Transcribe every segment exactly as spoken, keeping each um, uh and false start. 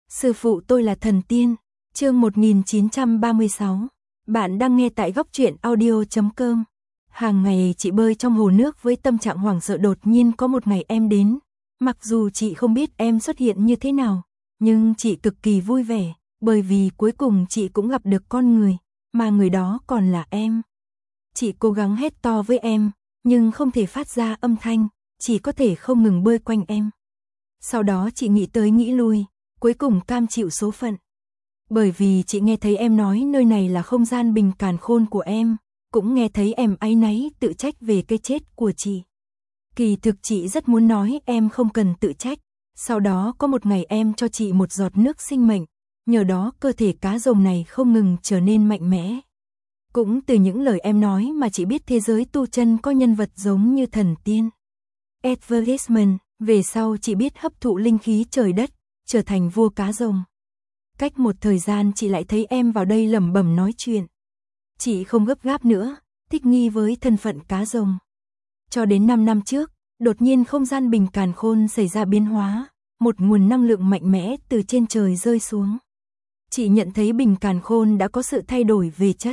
Sư phụ tôi là thần tiên. Chương một nghìn chín trăm ba mươi sáu. Bạn đang nghe tại góc truyện audio chấm com. Hàng ngày chị bơi trong hồ nước với tâm trạng hoảng sợ, đột nhiên có một ngày em đến. Mặc dù chị không biết em xuất hiện như thế nào, nhưng chị cực kỳ vui vẻ, bởi vì cuối cùng chị cũng gặp được con người, mà người đó còn là em. Chị cố gắng hét to với em, nhưng không thể phát ra âm thanh, chỉ có thể không ngừng bơi quanh em. Sau đó chị nghĩ tới nghĩ lui, cuối cùng cam chịu số phận. Bởi vì chị nghe thấy em nói nơi này là không gian bình càn khôn của em, cũng nghe thấy em áy náy tự trách về cái chết của chị. Kỳ thực chị rất muốn nói em không cần tự trách. Sau đó có một ngày em cho chị một giọt nước sinh mệnh, nhờ đó cơ thể cá rồng này không ngừng trở nên mạnh mẽ. Cũng từ những lời em nói mà chị biết thế giới tu chân có nhân vật giống như thần tiên Advertisement. Về sau chị biết hấp thụ linh khí trời đất, trở thành vua cá rồng. Cách một thời gian chị lại thấy em vào đây lẩm bẩm nói chuyện. Chị không gấp gáp nữa, thích nghi với thân phận cá rồng. Cho đến năm năm trước, đột nhiên không gian bình càn khôn xảy ra biến hóa, một nguồn năng lượng mạnh mẽ từ trên trời rơi xuống. Chị nhận thấy bình càn khôn đã có sự thay đổi về chất.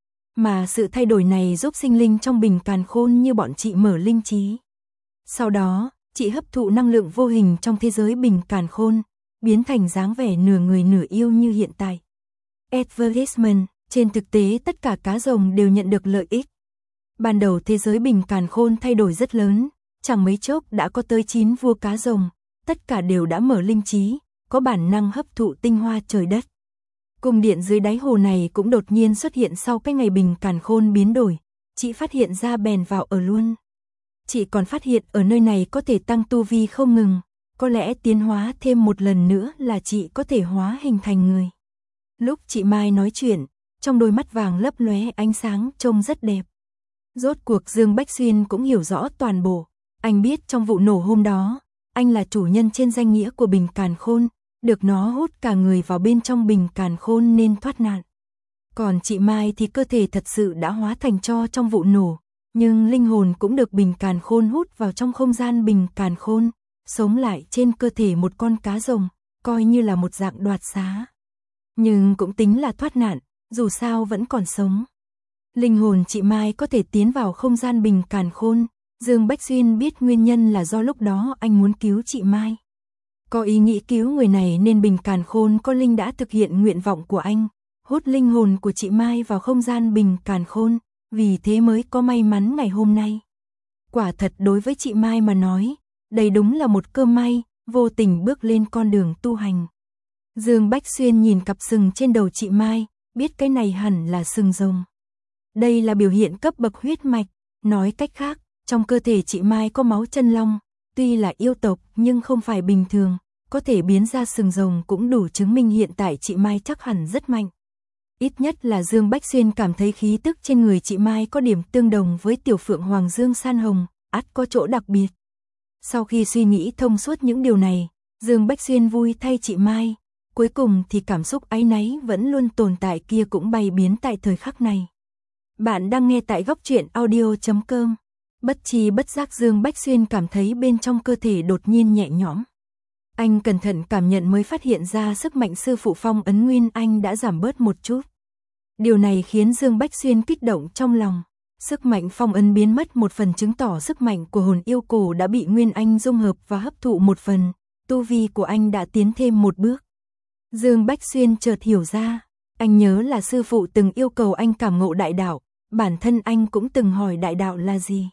Mà sự thay đổi này giúp sinh linh trong bình càn khôn như bọn chị mở linh trí. Sau đó, chị hấp thụ năng lượng vô hình trong thế giới bình càn khôn, biến thành dáng vẻ nửa người nửa yêu như hiện tại. Advertisement, trên thực tế tất cả cá rồng đều nhận được lợi ích. Ban đầu thế giới bình càn khôn thay đổi rất lớn, chẳng mấy chốc đã có tới chín vua cá rồng, tất cả đều đã mở linh trí, có bản năng hấp thụ tinh hoa trời đất. Cung điện dưới đáy hồ này cũng đột nhiên xuất hiện sau cái ngày bình càn khôn biến đổi, chị phát hiện ra bèn vào ở luôn. Chị còn phát hiện ở nơi này có thể tăng tu vi không ngừng, có lẽ tiến hóa thêm một lần nữa là chị có thể hóa hình thành người. Lúc chị Mai nói chuyện, trong đôi mắt vàng lấp lóe ánh sáng trông rất đẹp. Rốt cuộc Dương Bách Xuyên cũng hiểu rõ toàn bộ, anh biết trong vụ nổ hôm đó, anh là chủ nhân trên danh nghĩa của bình càn khôn, được nó hút cả người vào bên trong bình càn khôn nên thoát nạn. Còn chị Mai thì cơ thể thật sự đã hóa thành tro trong vụ nổ, nhưng linh hồn cũng được bình càn khôn hút vào trong không gian bình càn khôn, sống lại trên cơ thể một con cá rồng, coi như là một dạng đoạt xá. Nhưng cũng tính là thoát nạn, dù sao vẫn còn sống. Linh hồn chị Mai có thể tiến vào không gian bình càn khôn, Dương Bách Xuyên biết nguyên nhân là do lúc đó anh muốn cứu chị Mai. Có ý nghĩ cứu người này nên bình càn khôn có linh đã thực hiện nguyện vọng của anh, hút linh hồn của chị Mai vào không gian bình càn khôn, vì thế mới có may mắn ngày hôm nay. Quả thật đối với chị Mai mà nói, đây đúng là một cơ may, vô tình bước lên con đường tu hành. Dương Bách Xuyên nhìn cặp sừng trên đầu chị Mai, biết cái này hẳn là sừng rồng. Đây là biểu hiện cấp bậc huyết mạch, nói cách khác, trong cơ thể chị Mai có máu chân long, tuy là yêu tộc nhưng không phải bình thường, có thể biến ra sừng rồng cũng đủ chứng minh hiện tại chị Mai chắc hẳn rất mạnh. Ít nhất là Dương Bách Xuyên cảm thấy khí tức trên người chị Mai có điểm tương đồng với tiểu phượng hoàng Dương San Hồng, ắt có chỗ đặc biệt. Sau khi suy nghĩ thông suốt những điều này, Dương Bách Xuyên vui thay chị Mai, cuối cùng thì cảm xúc áy náy vẫn luôn tồn tại kia cũng bay biến tại thời khắc này. Bạn đang nghe tại góc truyện audio chấm com. Bất chi bất giác Dương Bách Xuyên cảm thấy bên trong cơ thể đột nhiên nhẹ nhõm. Anh cẩn thận cảm nhận mới phát hiện ra sức mạnh sư phụ phong ấn Nguyên Anh đã giảm bớt một chút. Điều này khiến Dương Bách Xuyên kích động trong lòng. Sức mạnh phong ấn biến mất một phần chứng tỏ sức mạnh của hồn yêu cổ đã bị Nguyên Anh dung hợp và hấp thụ một phần, tu vi của anh đã tiến thêm một bước. Dương Bách Xuyên chợt hiểu ra, anh nhớ là sư phụ từng yêu cầu anh cảm ngộ đại đạo, bản thân anh cũng từng hỏi đại đạo là gì.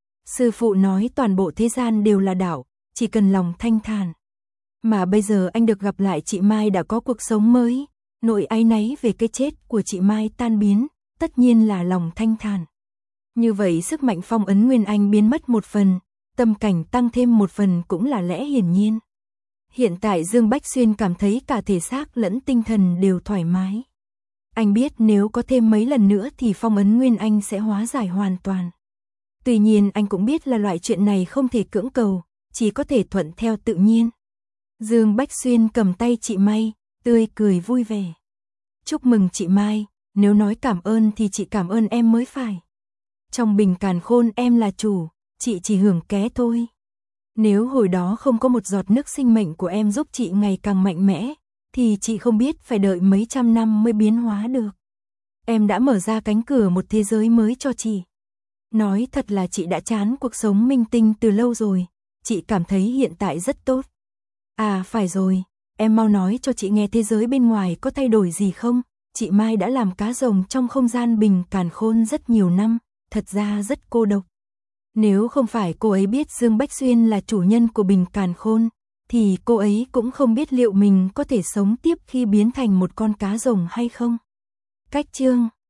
Sư phụ nói toàn bộ thế gian đều là đạo, chỉ cần lòng thanh thản. Mà bây giờ anh được gặp lại chị Mai đã có cuộc sống mới, nỗi áy náy về cái chết của chị Mai tan biến, tất nhiên là lòng thanh thản. Như vậy sức mạnh phong ấn Nguyên Anh biến mất một phần, tâm cảnh tăng thêm một phần cũng là lẽ hiển nhiên. Hiện tại Dương Bách Xuyên cảm thấy cả thể xác lẫn tinh thần đều thoải mái. Anh biết nếu có thêm mấy lần nữa thì phong ấn Nguyên Anh sẽ hóa giải hoàn toàn. Tuy nhiên anh cũng biết là loại chuyện này không thể cưỡng cầu, chỉ có thể thuận theo tự nhiên. Dương Bách Xuyên cầm tay chị Mai, tươi cười vui vẻ. Chúc mừng chị Mai, nếu nói cảm ơn thì chị cảm ơn em mới phải. Trong bình càn khôn em là chủ, chị chỉ hưởng ké thôi. Nếu hồi đó không có một giọt nước sinh mệnh của em giúp chị ngày càng mạnh mẽ, thì chị không biết phải đợi mấy trăm năm mới biến hóa được. Em đã mở ra cánh cửa một thế giới mới cho chị. Nói thật là chị đã chán cuộc sống minh tinh từ lâu rồi, chị cảm thấy hiện tại rất tốt. À phải rồi, em mau nói cho chị nghe thế giới bên ngoài có thay đổi gì không? Chị Mai đã làm cá rồng trong không gian Bình Càn Khôn rất nhiều năm, thật ra rất cô độc. Nếu không phải cô ấy biết Dương Bách Xuyên là chủ nhân của Bình Càn Khôn, thì cô ấy cũng không biết liệu mình có thể sống tiếp khi biến thành một con cá rồng hay không. Cách chương